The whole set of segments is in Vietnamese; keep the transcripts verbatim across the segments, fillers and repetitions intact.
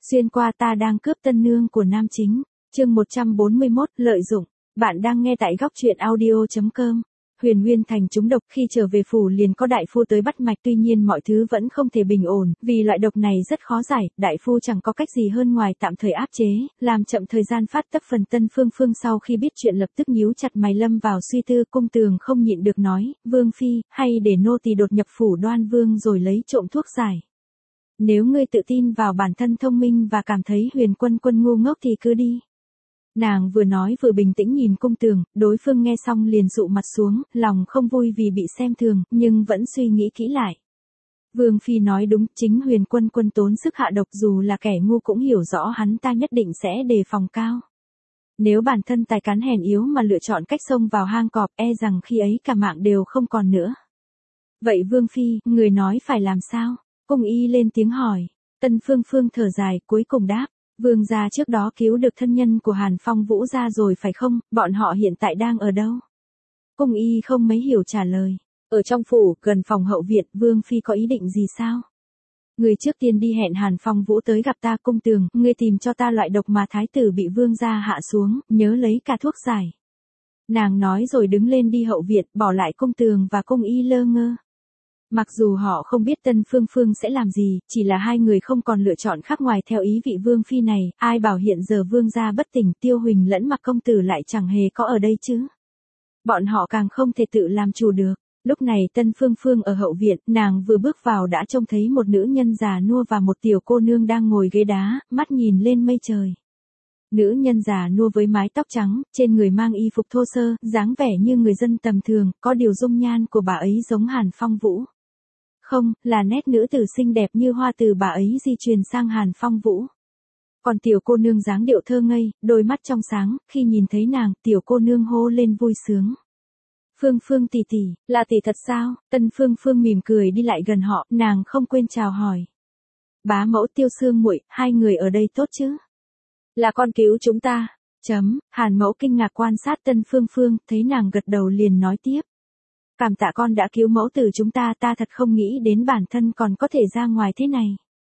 Xuyên qua ta đang cướp tân nương của nam chính. Chương một trăm bốn mươi mốt, lợi dụng. Bạn đang nghe tại góc truyện audio chấm com. Huyền Nguyên Thành trúng độc, khi trở về phủ liền có đại phu tới bắt mạch, tuy nhiên mọi thứ vẫn không thể bình ổn, vì loại độc này rất khó giải, đại phu chẳng có cách gì hơn ngoài tạm thời áp chế, làm chậm thời gian phát tấp phần. Tân Phương Phương sau khi biết chuyện lập tức nhíu chặt mày lâm vào suy tư. Cung Tường không nhịn được nói, Vương Phi, hay để nô tỳ đột nhập phủ Đoan Vương rồi lấy trộm thuốc giải. Nếu ngươi tự tin vào bản thân thông minh và cảm thấy Huyền Quân Quân ngu ngốc thì cứ đi. Nàng vừa nói vừa bình tĩnh nhìn Cung Tường, đối phương nghe xong liền dụ mặt xuống, lòng không vui vì bị xem thường, nhưng vẫn suy nghĩ kỹ lại. Vương Phi nói đúng, chính Huyền Quân Quân tốn sức hạ độc, dù là kẻ ngu cũng hiểu rõ hắn ta nhất định sẽ đề phòng cao. Nếu bản thân tài cán hèn yếu mà lựa chọn cách xông vào hang cọp, e rằng khi ấy cả mạng đều không còn nữa. Vậy Vương Phi, người nói phải làm sao? Cung Y lên tiếng hỏi. Tân Phương Phương thở dài, cuối cùng đáp. Vương gia trước đó cứu được thân nhân của Hàn Phong Vũ gia rồi phải không, bọn họ hiện tại đang ở đâu? Cung Y không mấy hiểu trả lời. Ở trong phủ, gần phòng hậu viện. Vương Phi có ý định gì sao? Người trước tiên đi hẹn Hàn Phong Vũ tới gặp ta. Cung Tường, ngươi tìm cho ta loại độc mà thái tử bị vương gia hạ xuống, nhớ lấy cả thuốc giải. Nàng nói rồi đứng lên đi hậu viện, bỏ lại Cung Tường và Cung Y lơ ngơ. Mặc dù họ không biết Tân Phương Phương sẽ làm gì, chỉ là hai người không còn lựa chọn khác ngoài theo ý vị Vương Phi này, ai bảo hiện giờ Vương gia bất tỉnh, Tiêu Huỳnh lẫn Mặc công tử lại chẳng hề có ở đây chứ. Bọn họ càng không thể tự làm chủ được. Lúc này Tân Phương Phương ở hậu viện, nàng vừa bước vào đã trông thấy một nữ nhân già nua và một tiểu cô nương đang ngồi ghế đá, mắt nhìn lên mây trời. Nữ nhân già nua với mái tóc trắng, trên người mang y phục thô sơ, dáng vẻ như người dân tầm thường, có điều dung nhan của bà ấy giống Hàn Phong Vũ. Không, là nét nữ tử xinh đẹp như hoa từ bà ấy di truyền sang Hàn Phong Vũ. Còn tiểu cô nương dáng điệu thơ ngây, đôi mắt trong sáng, khi nhìn thấy nàng, tiểu cô nương hô lên vui sướng. Phương Phương tỷ tỷ, là tỷ thật sao? Tân Phương Phương mỉm cười đi lại gần họ, nàng không quên chào hỏi. Bá mẫu, Tiêu Sương muội, hai người ở đây tốt chứ? Là con cứu chúng ta. Chấm, Hàn mẫu kinh ngạc quan sát Tân Phương Phương, thấy nàng gật đầu liền nói tiếp. Cảm tạ con đã cứu mẫu tử chúng ta, ta thật không nghĩ đến bản thân còn có thể ra ngoài thế này.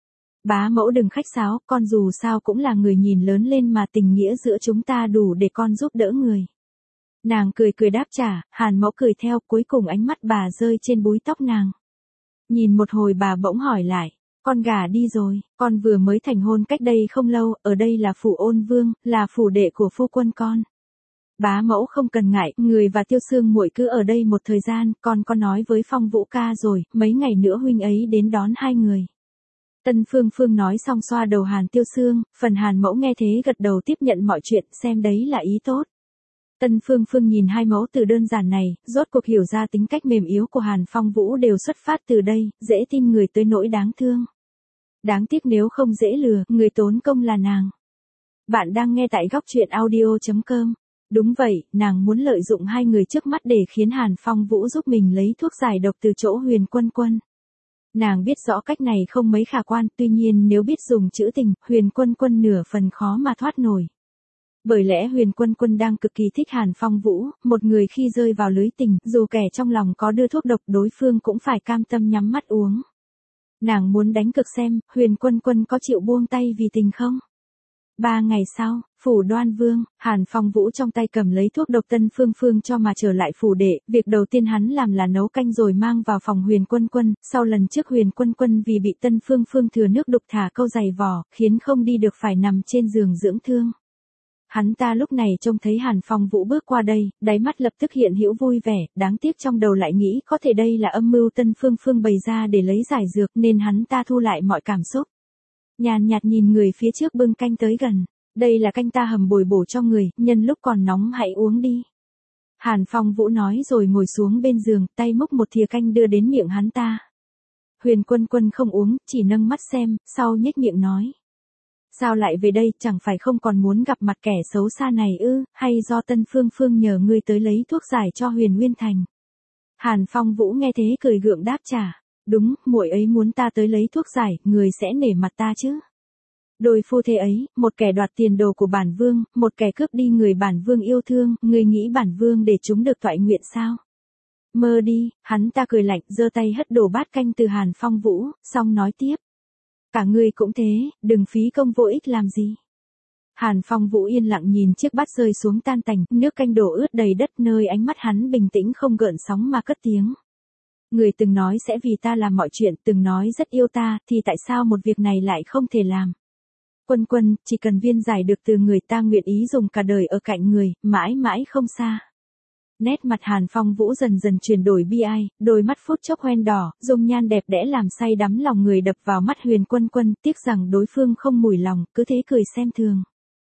Bá mẫu đừng khách sáo, con dù sao cũng là người nhìn lớn lên mà, tình nghĩa giữa chúng ta đủ để con giúp đỡ người. Nàng cười cười đáp trả, Hàn mẫu cười theo, cuối cùng ánh mắt bà rơi trên búi tóc nàng. Nhìn một hồi bà bỗng hỏi lại, con gả đi rồi, con vừa mới thành hôn cách đây không lâu, ở đây là phủ Ôn Vương, là phủ đệ của phu quân con. Bá mẫu không cần ngại, người và Tiêu Sương muội cứ ở đây một thời gian, con có nói với Phong Vũ ca rồi, mấy ngày nữa huynh ấy đến đón hai người. Tân Phương Phương nói xong xoa đầu Hàn Tiêu Sương, phần Hàn mẫu nghe thế gật đầu tiếp nhận mọi chuyện, xem đấy là ý tốt. Tân Phương Phương nhìn hai mẫu từ đơn giản này, rốt cuộc hiểu ra tính cách mềm yếu của Hàn Phong Vũ đều xuất phát từ đây, dễ tin người tới nỗi đáng thương. Đáng tiếc nếu không dễ lừa, người tốn công là nàng. Bạn đang nghe tại góc truyện audio chấm com. Đúng vậy, nàng muốn lợi dụng hai người trước mắt để khiến Hàn Phong Vũ giúp mình lấy thuốc giải độc từ chỗ Huyền Quân Quân. Nàng biết rõ cách này không mấy khả quan, tuy nhiên nếu biết dùng chữ tình, Huyền Quân Quân nửa phần khó mà thoát nổi. Bởi lẽ Huyền Quân Quân đang cực kỳ thích Hàn Phong Vũ, một người khi rơi vào lưới tình, dù kẻ trong lòng có đưa thuốc độc đối phương cũng phải cam tâm nhắm mắt uống. Nàng muốn đánh cược xem, Huyền Quân Quân có chịu buông tay vì tình không? Ba ngày sau, phủ Đoan Vương, Hàn Phong Vũ trong tay cầm lấy thuốc độc Tân Phương Phương cho mà trở lại phủ đệ, việc đầu tiên hắn làm là nấu canh rồi mang vào phòng Huyền Quân Quân, sau lần trước Huyền Quân Quân vì bị Tân Phương Phương thừa nước đục thả câu giày vò, khiến không đi được phải nằm trên giường dưỡng thương. Hắn ta lúc này trông thấy Hàn Phong Vũ bước qua đây, đáy mắt lập tức hiện hữu vui vẻ, đáng tiếc trong đầu lại nghĩ có thể đây là âm mưu Tân Phương Phương bày ra để lấy giải dược nên hắn ta thu lại mọi cảm xúc. Nhàn nhạt nhìn người phía trước bưng canh tới gần. Đây là canh ta hầm bồi bổ cho người, nhân lúc còn nóng hãy uống đi. Hàn Phong Vũ nói rồi ngồi xuống bên giường, tay múc một thìa canh đưa đến miệng hắn ta. Huyền Quân Quân không uống, chỉ nâng mắt xem, sau nhếch miệng nói. Sao lại về đây, chẳng phải không còn muốn gặp mặt kẻ xấu xa này ư, hay do Tân Phương Phương nhờ ngươi tới lấy thuốc giải cho Huyền Nguyên Thành. Hàn Phong Vũ nghe thế cười gượng đáp trả. Đúng, muội ấy muốn ta tới lấy thuốc giải, người sẽ nể mặt ta chứ. Đôi phu thê ấy, một kẻ đoạt tiền đồ của bản vương, một kẻ cướp đi người bản vương yêu thương, người nghĩ bản vương để chúng được toại nguyện sao? Mơ đi, hắn ta cười lạnh, giơ tay hất đổ bát canh từ Hàn Phong Vũ, xong nói tiếp. Cả ngươi cũng thế, đừng phí công vô ích làm gì. Hàn Phong Vũ yên lặng nhìn chiếc bát rơi xuống tan tành, nước canh đổ ướt đầy đất nơi ánh mắt hắn bình tĩnh không gợn sóng mà cất tiếng. Người từng nói sẽ vì ta làm mọi chuyện, từng nói rất yêu ta, thì tại sao một việc này lại không thể làm? Quân Quân, chỉ cần viên giải được từ người ta nguyện ý dùng cả đời ở cạnh người, mãi mãi không xa. Nét mặt Hàn Phong Vũ dần dần chuyển đổi bi ai, đôi mắt phút chốc hoen đỏ, dung nhan đẹp đẽ làm say đắm lòng người đập vào mắt Huyền Quân Quân, tiếc rằng đối phương không mùi lòng, cứ thế cười xem thường.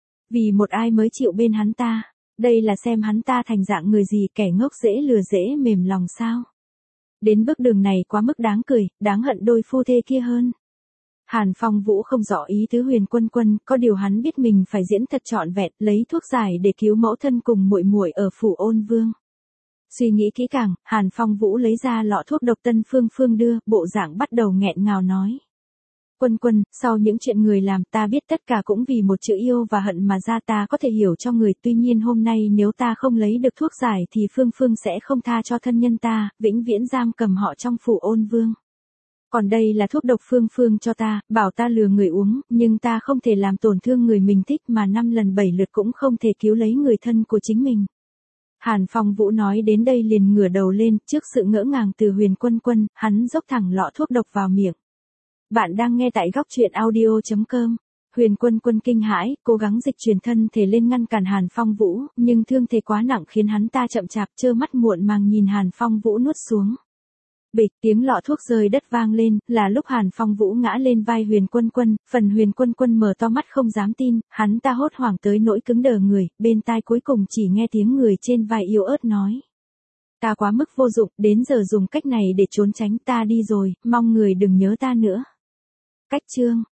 Vì một ai mới chịu bên hắn ta, đây là xem hắn ta thành dạng người gì, kẻ ngốc dễ lừa dễ mềm lòng sao? Đến bước đường này quá mức đáng cười, đáng hận đôi phu thê kia hơn. Hàn Phong Vũ không rõ ý tứ Huyền Quân Quân, có điều hắn biết mình phải diễn thật trọn vẹn, lấy thuốc giải để cứu mẫu thân cùng muội muội ở phủ Ôn Vương. Suy nghĩ kỹ càng, Hàn Phong Vũ lấy ra lọ thuốc độc Tân Phương Phương đưa, bộ dạng bắt đầu nghẹn ngào nói. Quân Quân, sau những chuyện người làm ta biết tất cả cũng vì một chữ yêu và hận mà ra, ta có thể hiểu cho người, tuy nhiên hôm nay nếu ta không lấy được thuốc giải thì Phương Phương sẽ không tha cho thân nhân ta, vĩnh viễn giam cầm họ trong phủ Ôn Vương. Còn đây là thuốc độc Phương Phương cho ta, bảo ta lừa người uống, nhưng ta không thể làm tổn thương người mình thích mà năm lần bảy lượt cũng không thể cứu lấy người thân của chính mình. Hàn Phong Vũ nói đến đây liền ngửa đầu lên, trước sự ngỡ ngàng từ Huyền Quân Quân, hắn dốc thẳng lọ thuốc độc vào miệng. Bạn đang nghe tại góc truyện audio chấm com. Huyền Quân Quân kinh hãi, cố gắng dịch chuyển thân thể lên ngăn cản Hàn Phong Vũ, nhưng thương thế quá nặng khiến hắn ta chậm chạp trơ mắt muộn màng nhìn Hàn Phong Vũ nuốt xuống. Bịch, tiếng lọ thuốc rơi đất vang lên, là lúc Hàn Phong Vũ ngã lên vai Huyền Quân Quân, phần Huyền Quân Quân mở to mắt không dám tin, hắn ta hốt hoảng tới nỗi cứng đờ người, bên tai cuối cùng chỉ nghe tiếng người trên vai yếu ớt nói. Ta quá mức vô dụng, đến giờ dùng cách này để trốn tránh, ta đi rồi, mong người đừng nhớ ta nữa. Cách chương